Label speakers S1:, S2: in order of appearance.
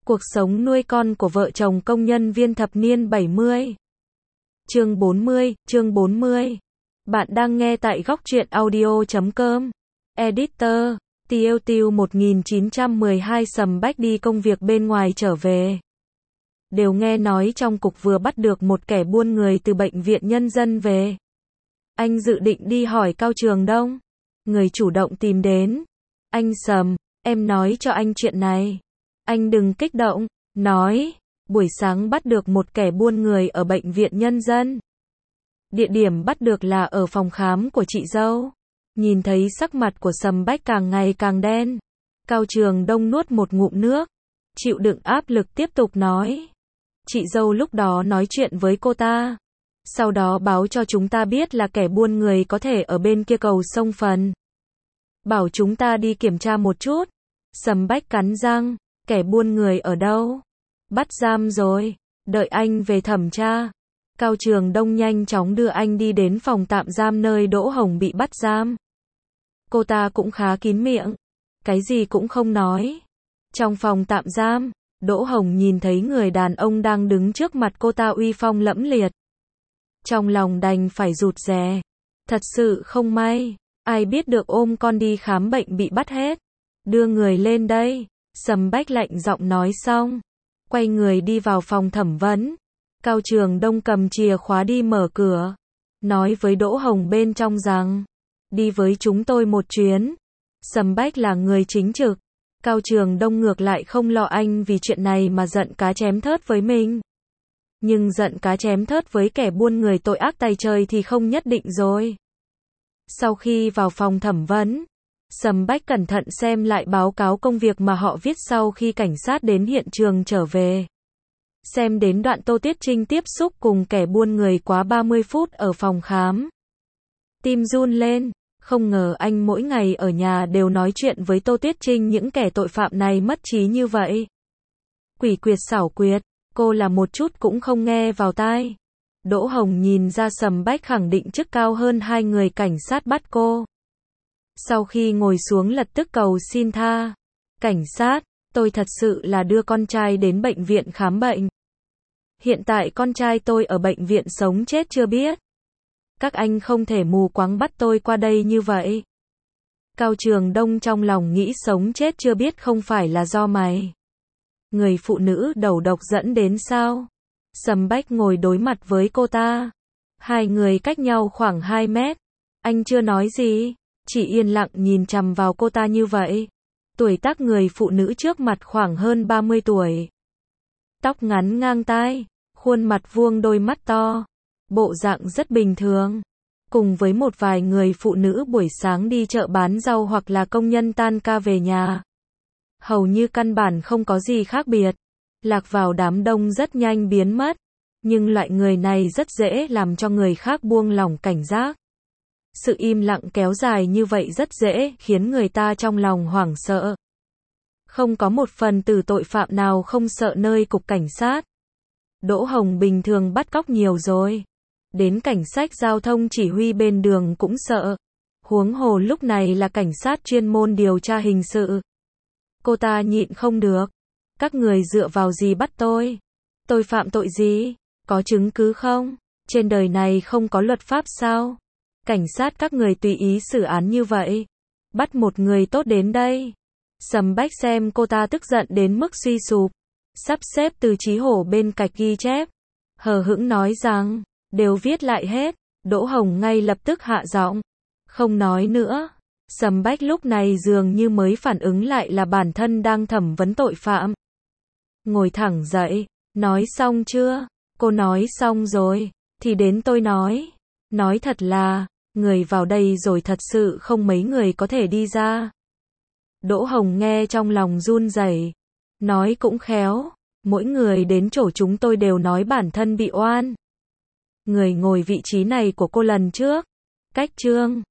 S1: Cuộc sống nuôi con của vợ chồng công nhân viên thập niên 70. Chương 40. Bạn đang nghe tại góc truyện audio.com. Editor, Tiêu Tiêu 1912 Sầm Bách đi công việc bên ngoài trở về. Đều nghe nói trong cục vừa bắt được một kẻ buôn người từ bệnh viện nhân dân về. Anh dự định đi hỏi Cao Trường Đông. Người chủ động tìm đến. Anh Sầm, em nói cho anh chuyện này. Anh đừng kích động, nói, buổi sáng bắt được một kẻ buôn người ở bệnh viện nhân dân. Địa điểm bắt được là ở phòng khám của chị dâu. Nhìn thấy sắc mặt của Sầm Bách càng ngày càng đen. Cao Trường Đông nuốt một ngụm nước, chịu đựng áp lực tiếp tục nói. Chị dâu lúc đó nói chuyện với cô ta. Sau đó báo cho chúng ta biết là kẻ buôn người có thể ở bên kia cầu sông Phần. Bảo chúng ta đi kiểm tra một chút. Sầm Bách cắn răng. Kẻ buôn người ở đâu? Bắt giam rồi, đợi anh về thẩm tra. Cao Trường Đông nhanh chóng đưa anh đi đến phòng tạm giam nơi Đỗ Hồng bị bắt giam. Cô ta cũng khá kín miệng, cái gì cũng không nói. Trong phòng tạm giam, Đỗ Hồng nhìn thấy người đàn ông đang đứng trước mặt cô ta uy phong lẫm liệt. Trong lòng đành phải rụt rè. Thật sự không may, ai biết được ôm con đi khám bệnh bị bắt hết. Đưa người lên đây. Sầm Bách lạnh giọng nói xong, quay người đi vào phòng thẩm vấn. Cao Trường Đông cầm chìa khóa đi mở cửa, nói với Đỗ Hồng bên trong rằng, đi với chúng tôi một chuyến. Sầm Bách là người chính trực, Cao Trường Đông ngược lại không lo anh vì chuyện này mà giận cá chém thớt với mình. Nhưng giận cá chém thớt với kẻ buôn người tội ác tày trời thì không nhất định rồi. Sau khi vào phòng thẩm vấn, Sầm Bách cẩn thận xem lại báo cáo công việc mà họ viết sau khi cảnh sát đến hiện trường trở về. Xem đến đoạn Tô Tiết Trinh tiếp xúc cùng kẻ buôn người quá 30 phút ở phòng khám. Tim run lên, không ngờ anh mỗi ngày ở nhà đều nói chuyện với Tô Tiết Trinh những kẻ tội phạm này mất trí như vậy. Quỷ quyệt xảo quyệt, cô là một chút cũng không nghe vào tai. Đỗ Hồng nhìn ra Sầm Bách khẳng định chức cao hơn hai người cảnh sát bắt cô. Sau khi ngồi xuống lập tức cầu xin tha. Cảnh sát, tôi thật sự là đưa con trai đến bệnh viện khám bệnh. Hiện tại con trai tôi ở bệnh viện sống chết chưa biết. Các anh không thể mù quáng bắt tôi qua đây như vậy. Cao Trường Đông trong lòng nghĩ sống chết chưa biết không phải là do mày. Người phụ nữ đầu độc dẫn đến sao? Sầm Bách ngồi đối mặt với cô ta. Hai người cách nhau khoảng 2 mét. Anh chưa nói gì. Chỉ yên lặng nhìn chằm vào cô ta như vậy. Tuổi tác người phụ nữ trước mặt khoảng hơn 30 tuổi. Tóc ngắn ngang tai, khuôn mặt vuông đôi mắt to. Bộ dạng rất bình thường. Cùng với một vài người phụ nữ buổi sáng đi chợ bán rau hoặc là công nhân tan ca về nhà. Hầu như căn bản không có gì khác biệt. Lạc vào đám đông rất nhanh biến mất. Nhưng loại người này rất dễ làm cho người khác buông lỏng cảnh giác. Sự im lặng kéo dài như vậy rất dễ khiến người ta trong lòng hoảng sợ. Không có một phần tử tội phạm nào không sợ nơi cục cảnh sát. Đỗ Hồng bình thường bắt cóc nhiều rồi. Đến cảnh sát giao thông chỉ huy bên đường cũng sợ. Huống hồ lúc này là cảnh sát chuyên môn điều tra hình sự. Cô ta nhịn không được. Các người dựa vào gì bắt tôi? Tôi phạm tội gì? Có chứng cứ không? Trên đời này không có luật pháp sao? Cảnh sát các người tùy ý xử án như vậy. Bắt một người tốt đến đây. Sầm Bách xem cô ta tức giận đến mức suy sụp. Sắp xếp Từ Chí Hổ bên cạnh ghi chép. Hờ hững nói rằng, đều viết lại hết. Đỗ Hồng ngay lập tức hạ giọng. Không nói nữa. Sầm Bách lúc này dường như mới phản ứng lại là bản thân đang thẩm vấn tội phạm. Ngồi thẳng dậy. Nói xong chưa? Cô nói xong rồi. Thì đến tôi nói. Nói thật là, người vào đây rồi thật sự không mấy người có thể đi ra. Đỗ Hồng nghe trong lòng run rẩy. Nói cũng khéo, mỗi người đến chỗ chúng tôi đều nói bản thân bị oan. Người ngồi vị trí này của cô lần trước. Cách Trương,